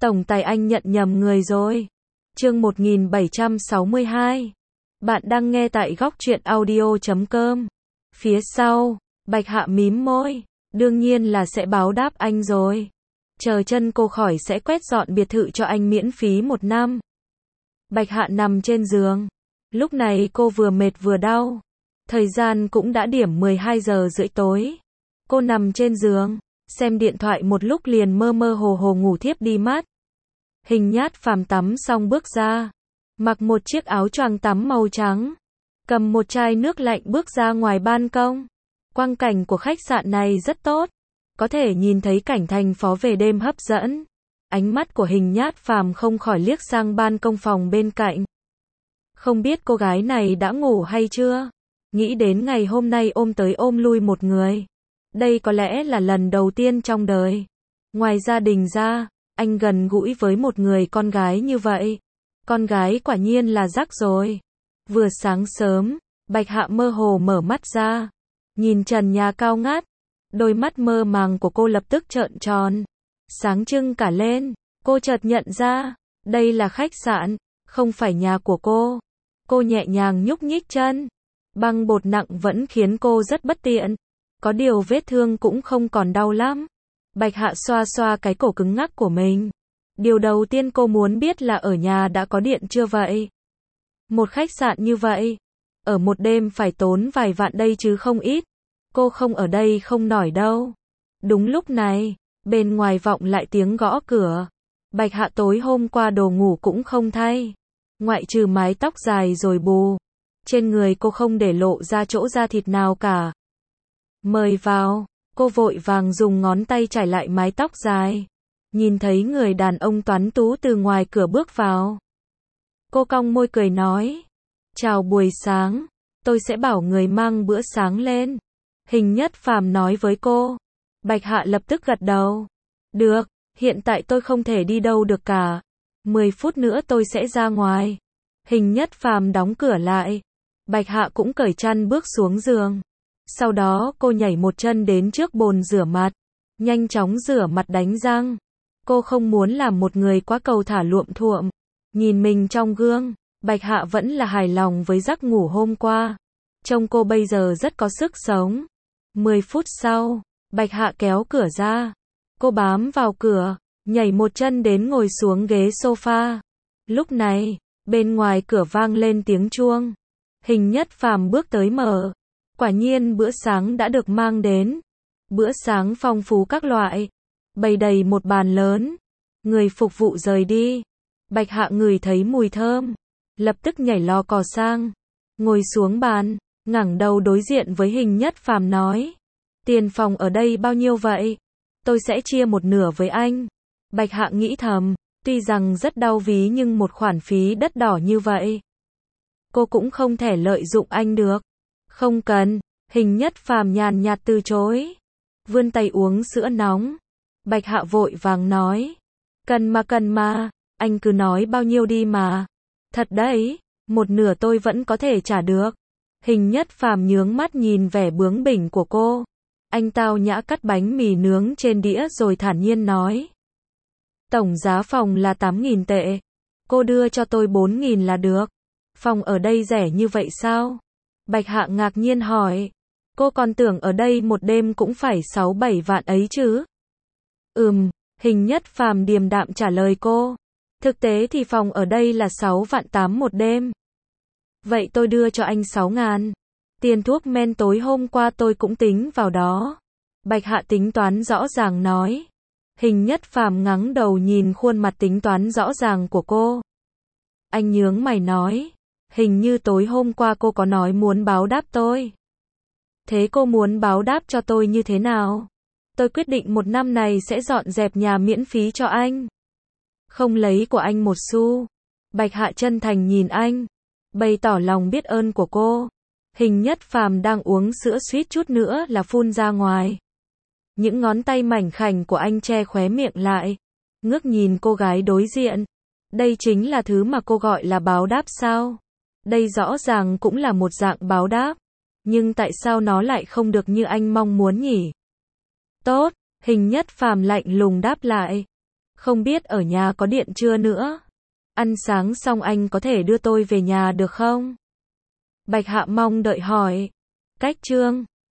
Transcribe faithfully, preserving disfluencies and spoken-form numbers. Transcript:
Tổng tài anh nhận nhầm người rồi. Chương một nghìn bảy trăm sáu mươi hai. Bạn đang nghe tại góc truyện audio chấm com. Phía sau, Bạch Hạ mím môi. Đương nhiên là sẽ báo đáp anh rồi. Chờ chân cô khỏi sẽ quét dọn biệt thự cho anh miễn phí một năm. Bạch Hạ nằm trên giường. Lúc này cô vừa mệt vừa đau. Thời gian cũng đã điểm mười hai giờ rưỡi tối. Cô nằm trên giường, xem điện thoại một lúc liền mơ mơ hồ hồ ngủ thiếp đi mất. Hình Nhát Phàm tắm xong bước ra, mặc một chiếc áo choàng tắm màu trắng, cầm một chai nước lạnh bước ra ngoài ban công. Quang cảnh của khách sạn này rất tốt, có thể nhìn thấy cảnh thành phố về đêm hấp dẫn. Ánh mắt của Hình Nhát Phàm không khỏi liếc sang ban công phòng bên cạnh. Không biết cô gái này đã ngủ hay chưa? Nghĩ đến ngày hôm nay ôm tới ôm lui một người. Đây có lẽ là lần đầu tiên trong đời. Ngoài gia đình ra, anh gần gũi với một người con gái như vậy. Con gái quả nhiên là rắc rồi. Vừa sáng sớm, Bạch Hạ mơ hồ mở mắt ra. Nhìn trần nhà cao ngát. Đôi mắt mơ màng của cô lập tức trợn tròn. Sáng trưng cả lên. Cô chợt nhận ra, đây là khách sạn, không phải nhà của cô. Cô nhẹ nhàng nhúc nhích chân. Băng bột nặng vẫn khiến cô rất bất tiện. Có điều vết thương cũng không còn đau lắm. Bạch Hạ xoa xoa cái cổ cứng ngắc của mình. Điều đầu tiên cô muốn biết là ở nhà đã có điện chưa vậy? Một khách sạn như vậy, ở một đêm phải tốn vài vạn đây chứ không ít. Cô không ở đây không nổi đâu. Đúng lúc này, bên ngoài vọng lại tiếng gõ cửa. Bạch Hạ tối hôm qua đồ ngủ cũng không thay. Ngoại trừ mái tóc dài rồi bù. Trên người cô không để lộ ra chỗ da thịt nào cả. Mời vào. Cô vội vàng dùng ngón tay trải lại mái tóc dài. Nhìn thấy người đàn ông toán tú từ ngoài cửa bước vào. Cô cong môi cười nói. Chào buổi sáng. Tôi sẽ bảo người mang bữa sáng lên. Hình Nhất Phàm nói với cô. Bạch Hạ lập tức gật đầu. Được, hiện tại tôi không thể đi đâu được cả. mười phút nữa tôi sẽ ra ngoài. Hình Nhất Phàm đóng cửa lại. Bạch Hạ cũng cởi chăn bước xuống giường. Sau đó cô nhảy một chân đến trước bồn rửa mặt. Nhanh chóng rửa mặt đánh răng. Cô không muốn làm một người quá cầu thả luộm thuộm. Nhìn mình trong gương, Bạch Hạ vẫn là hài lòng với giấc ngủ hôm qua. Trông cô bây giờ rất có sức sống. mười phút sau, Bạch Hạ kéo cửa ra. Cô bám vào cửa, nhảy một chân đến ngồi xuống ghế sofa. Lúc này, bên ngoài cửa vang lên tiếng chuông. Hình Nhất Phàm bước tới mở. Quả nhiên bữa sáng đã được mang đến. Bữa sáng phong phú các loại. Bày đầy một bàn lớn. Người phục vụ rời đi. Bạch Hạ ngửi thấy mùi thơm. Lập tức nhảy lò cò sang. Ngồi xuống bàn. Ngẩng đầu đối diện với Hình Nhất Phàm nói. Tiền phòng ở đây bao nhiêu vậy? Tôi sẽ chia một nửa với anh. Bạch Hạ nghĩ thầm. Tuy rằng rất đau ví nhưng một khoản phí đắt đỏ như vậy. Cô cũng không thể lợi dụng anh được. Không cần. Hình Nhất Phàm nhàn nhạt từ chối. Vươn tay uống sữa nóng. Bạch Hạ vội vàng nói. Cần mà cần mà. Anh cứ nói bao nhiêu đi mà. Thật đấy. Một nửa tôi vẫn có thể trả được. Hình Nhất Phàm nhướng mắt nhìn vẻ bướng bỉnh của cô. Anh tao nhã cắt bánh mì nướng trên đĩa rồi thản nhiên nói. Tổng giá phòng là tám nghìn tệ. Cô đưa cho tôi bốn nghìn là được. Phòng ở đây rẻ như vậy sao? Bạch Hạ ngạc nhiên hỏi. Cô còn tưởng ở đây một đêm cũng phải sáu bảy vạn ấy chứ? Ừm, Hình Nhất Phàm điềm đạm trả lời cô. Thực tế thì phòng ở đây là sáu vạn tám một đêm. Vậy tôi đưa cho anh sáu ngàn. Tiền thuốc men tối hôm qua tôi cũng tính vào đó. Bạch Hạ tính toán rõ ràng nói. Hình Nhất Phàm ngẩng đầu nhìn khuôn mặt tính toán rõ ràng của cô. Anh nhướng mày nói. Hình như tối hôm qua cô có nói muốn báo đáp tôi. Thế cô muốn báo đáp cho tôi như thế nào? Tôi quyết định một năm này sẽ dọn dẹp nhà miễn phí cho anh. Không lấy của anh một xu. Bạch Hạ chân thành nhìn anh. Bày tỏ lòng biết ơn của cô. Hình Nhất Phàm đang uống sữa suýt chút nữa là phun ra ngoài. Những ngón tay mảnh khảnh của anh che khóe miệng lại. Ngước nhìn cô gái đối diện. Đây chính là thứ mà cô gọi là báo đáp sao? Đây rõ ràng cũng là một dạng báo đáp. Nhưng tại sao nó lại không được như anh mong muốn nhỉ? Tốt, Hình Nhất Phàm lạnh lùng đáp lại. Không biết ở nhà có điện chưa nữa. Ăn sáng xong anh có thể đưa tôi về nhà được không? Bạch Hạ mong đợi hỏi. Cách Trương.